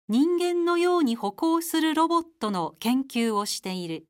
人間のように歩行するロボットの研究をしている。